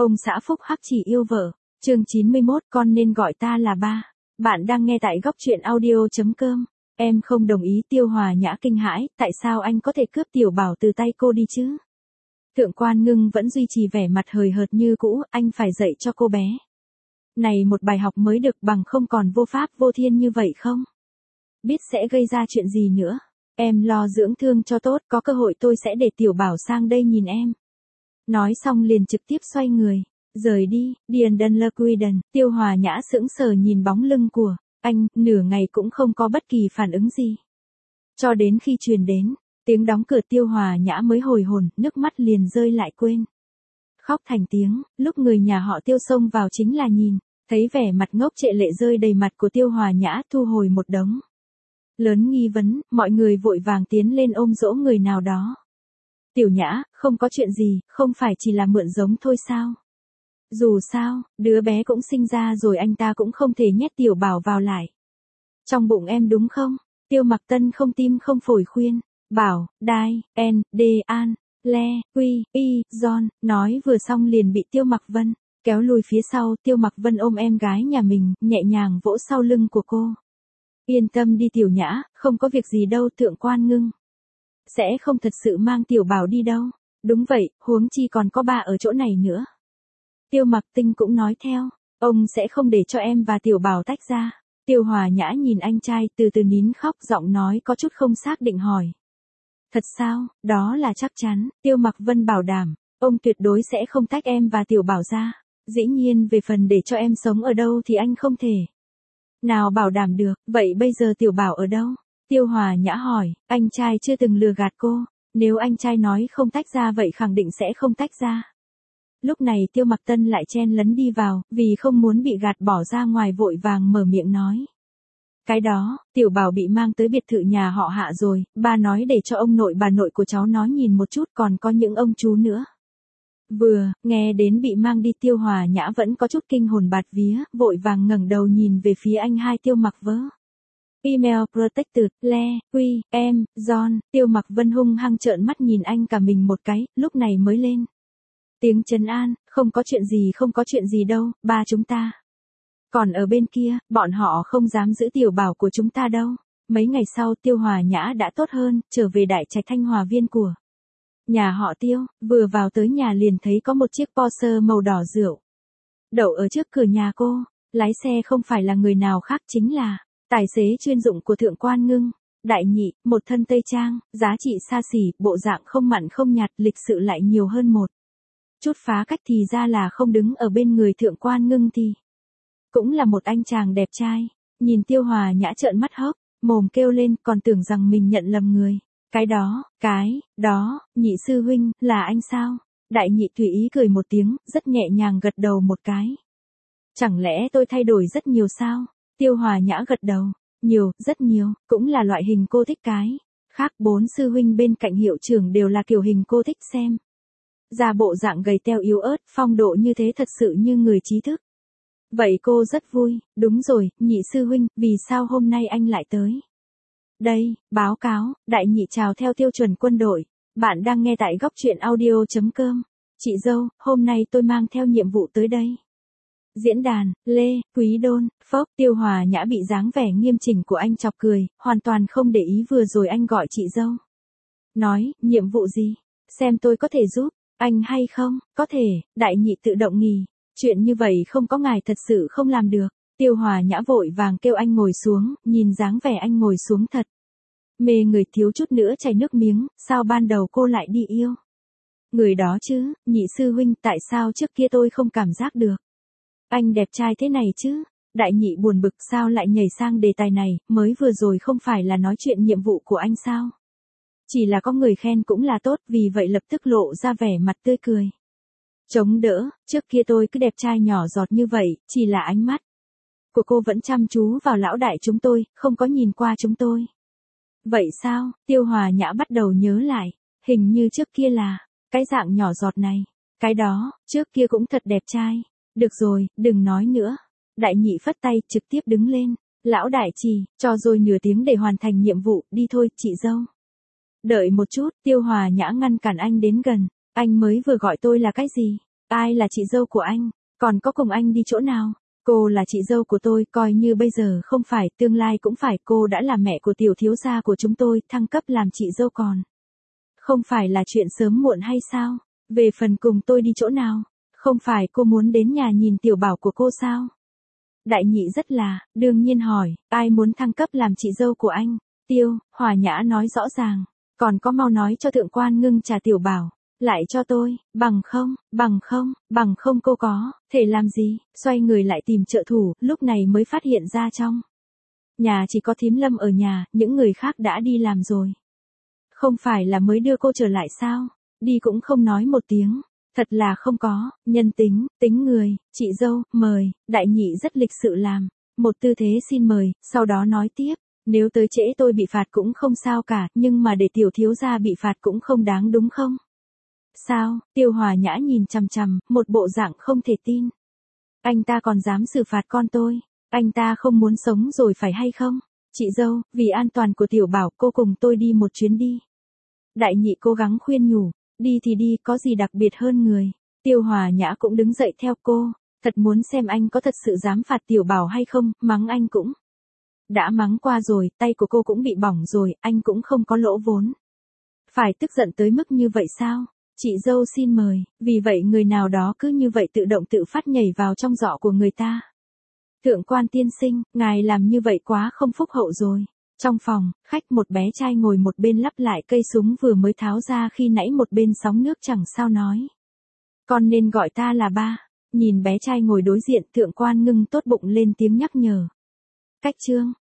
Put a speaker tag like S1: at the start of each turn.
S1: Ông xã phúc hắc chỉ yêu vợ. Chương 91, con nên gọi ta là ba. Bạn đang nghe tại góc truyện audio.com. Em không đồng ý. Tiêu Hòa Nhã kinh hãi, tại sao anh có thể cướp Tiểu Bảo từ tay cô đi chứ? Thượng quan Ngưng vẫn duy trì vẻ mặt hời hợt như cũ, anh phải dạy cho cô bé này một bài học mới được, bằng không còn vô pháp vô thiên như vậy không? Biết sẽ gây ra chuyện gì nữa. Em lo dưỡng thương cho tốt, có cơ hội tôi sẽ để Tiểu Bảo sang đây nhìn em. Nói xong liền trực tiếp xoay người, rời đi. Điền Đần Lơ Quy Đần. Tiêu Hòa Nhã sững sờ nhìn bóng lưng của anh, nửa ngày cũng không có bất kỳ phản ứng gì. Cho đến khi truyền đến tiếng đóng cửa, Tiêu Hòa Nhã mới hồi hồn, nước mắt liền rơi lại quên khóc thành tiếng. Lúc người nhà họ Tiêu xông vào chính là nhìn thấy vẻ mặt ngốc trệ lệ rơi đầy mặt của Tiêu Hòa Nhã, thu hồi một đống lớn nghi vấn, mọi người vội vàng tiến lên ôm dỗ người nào đó. Tiểu Nhã, không có chuyện gì, không phải chỉ là mượn giống thôi sao? Dù sao, đứa bé cũng sinh ra rồi, anh ta cũng không thể nhét Tiểu Bảo vào lại trong bụng em đúng không? Tiêu Mặc Tân không tim không phổi khuyên. Bảo, Đai, N, D, An, Le, Quy, Y, John, nói vừa xong liền bị Tiêu Mặc Vân kéo lùi phía sau. Tiêu Mặc Vân ôm em gái nhà mình, nhẹ nhàng vỗ sau lưng của cô. Yên tâm đi Tiểu Nhã, không có việc gì đâu, Thượng quan Ngưng sẽ không thật sự mang Tiểu Bảo đi đâu. Đúng vậy, huống chi còn có ba ở chỗ này nữa. Tiêu Mặc Tinh cũng nói theo, ông sẽ không để cho em và Tiểu Bảo tách ra. Tiêu Hòa Nhã nhìn anh trai, từ từ nín khóc, giọng nói có chút không xác định hỏi. Thật sao? Đó là chắc chắn. Tiêu Mặc Vân bảo đảm, ông tuyệt đối sẽ không tách em và Tiểu Bảo ra. Dĩ nhiên về phần để cho em sống ở đâu thì anh không thể nào bảo đảm được. Vậy bây giờ Tiểu Bảo ở đâu? Tiêu Hòa Nhã hỏi. Anh trai chưa từng lừa gạt cô, nếu anh trai nói không tách ra vậy khẳng định sẽ không tách ra. Lúc này Tiêu Mặc Tân lại chen lấn đi vào, vì không muốn bị gạt bỏ ra ngoài vội vàng mở miệng nói. Cái đó, Tiểu Bảo bị mang tới biệt thự nhà họ Hạ rồi, ba nói để cho ông nội bà nội của cháu nó nhìn một chút, còn có những ông chú nữa. Vừa nghe đến bị mang đi, Tiêu Hòa Nhã vẫn có chút kinh hồn bạt vía, vội vàng ngẩng đầu nhìn về phía anh hai Tiêu Mặc Vớ. Email Protected, Le, Quy, Em, John. Tiêu Mặc Vân hung hăng trợn mắt nhìn anh cả mình một cái, lúc này mới lên tiếng trấn an, không có chuyện gì, không có chuyện gì đâu, ba chúng ta còn ở bên kia, bọn họ không dám giữ Tiểu Bảo của chúng ta đâu. Mấy ngày sau Tiêu Hòa Nhã đã tốt hơn, trở về đại trạch Thanh Hòa Viên của nhà họ Tiêu, vừa vào tới nhà liền thấy có một chiếc Porsche màu đỏ rượu đậu ở trước cửa nhà cô. Lái xe không phải là người nào khác chính là tài xế chuyên dụng của Thượng quan Ngưng. Đại nhị, một thân tây trang, giá trị xa xỉ, bộ dạng không mặn không nhạt, lịch sự lại nhiều hơn một chút phá cách, thì ra là không đứng ở bên người Thượng quan Ngưng thì cũng là một anh chàng đẹp trai. Nhìn Tiêu Hòa Nhã trợn mắt hốc mồm kêu lên, còn tưởng rằng mình nhận lầm người. Cái đó, nhị sư huynh, là anh sao? Đại nhị tùy ý cười một tiếng, rất nhẹ nhàng gật đầu một cái. Chẳng lẽ tôi thay đổi rất nhiều sao? Tiêu Hòa Nhã gật đầu. Nhiều, rất nhiều, cũng là loại hình cô thích cái khác. Bốn sư huynh bên cạnh hiệu trưởng đều là kiểu hình cô thích xem ra bộ dạng gầy teo yếu ớt, phong độ như thế thật sự như người trí thức. Vậy cô rất vui. Đúng rồi, nhị sư huynh, vì sao hôm nay anh lại tới đây? Báo cáo, đại nhị chào theo tiêu chuẩn quân đội. Bạn đang nghe tại góc truyện audio.com. Chị dâu, hôm nay tôi mang theo nhiệm vụ tới đây. Diễn đàn, Lê, Quý Đôn, Phốc. Tiêu Hòa Nhã bị dáng vẻ nghiêm chỉnh của anh chọc cười, hoàn toàn không để ý vừa rồi anh gọi chị dâu. Nói, nhiệm vụ gì? Xem tôi có thể giúp anh hay không? Có thể. Đại nhị tự động nghỉ. Chuyện như vậy không có ngài thật sự không làm được. Tiêu Hòa Nhã vội vàng kêu anh ngồi xuống, nhìn dáng vẻ anh ngồi xuống thật mê người, thiếu chút nữa chảy nước miếng. Sao ban đầu cô lại đi yêu người đó chứ? Nhị sư huynh, tại sao trước kia tôi không cảm giác được anh đẹp trai thế này chứ? Đại nhị buồn bực, sao lại nhảy sang đề tài này, mới vừa rồi không phải là nói chuyện nhiệm vụ của anh sao? Chỉ là có người khen cũng là tốt, vì vậy lập tức lộ ra vẻ mặt tươi cười. Chống đỡ, trước kia tôi cứ đẹp trai nhỏ giọt như vậy, chỉ là ánh mắt của cô vẫn chăm chú vào lão đại chúng tôi, không có nhìn qua chúng tôi. Vậy sao? Tiêu Hòa Nhã bắt đầu nhớ lại, hình như trước kia là cái dạng nhỏ giọt này. Cái đó, trước kia cũng thật đẹp trai. Được rồi, đừng nói nữa. Đại nhị phất tay, trực tiếp đứng lên. Lão đại chỉ, cho rồi nửa tiếng để hoàn thành nhiệm vụ, đi thôi, chị dâu. Đợi một chút, Tiêu Hòa Nhã ngăn cản anh đến gần. Anh mới vừa gọi tôi là cái gì? Ai là chị dâu của anh? Còn có cùng anh đi chỗ nào? Cô là chị dâu của tôi, coi như bây giờ không phải, tương lai cũng phải, cô đã là mẹ của tiểu thiếu gia của chúng tôi, thăng cấp làm chị dâu còn. Không phải là chuyện sớm muộn hay sao? Về phần cùng tôi đi chỗ nào? Không phải cô muốn đến nhà nhìn tiểu bảo của cô sao? Đại nhị rất là, đương nhiên hỏi, ai muốn thăng cấp làm chị dâu của anh? Tiêu, Hòa Nhã nói rõ ràng, còn có mau nói cho thượng quan ngưng trả tiểu bảo. Lại cho tôi, bằng không cô có, thể làm gì, xoay người lại tìm trợ thủ, lúc này mới phát hiện ra trong nhà chỉ có thím Lâm ở nhà, những người khác đã đi làm rồi. Không phải là mới đưa cô trở lại sao, đi cũng không nói một tiếng, thật là không có, nhân tính, tính người, chị dâu, mời, đại nhị rất lịch sự làm, một tư thế xin mời, sau đó nói tiếp, nếu tới trễ tôi bị phạt cũng không sao cả, nhưng mà để tiểu thiếu gia bị phạt cũng không đáng đúng không? Sao? Tiêu Hòa Nhã nhìn chằm chằm, một bộ dạng không thể tin. Anh ta còn dám xử phạt con tôi, anh ta không muốn sống rồi phải hay không? Chị dâu, vì an toàn của tiểu bảo cô cùng tôi đi một chuyến đi. Đại nhị cố gắng khuyên nhủ, đi thì đi, có gì đặc biệt hơn người. Tiêu Hòa Nhã cũng đứng dậy theo cô, thật muốn xem anh có thật sự dám phạt tiểu bảo hay không, mắng anh cũng. Đã mắng qua rồi, tay của cô cũng bị bỏng rồi, anh cũng không có lỗ vốn. Phải tức giận tới mức như vậy sao? Chị dâu xin mời, vì vậy người nào đó cứ như vậy tự động tự phát nhảy vào trong giỏ của người ta. Thượng quan tiên sinh, ngài làm như vậy quá không phúc hậu rồi. Trong phòng, khách một bé trai ngồi một bên lắp lại cây súng vừa mới tháo ra khi nãy một bên sóng nước chẳng sao nói. Con nên gọi ta là ba. Nhìn bé trai ngồi đối diện, thượng quan ngưng tốt bụng lên tiếng nhắc nhở. Cách chương.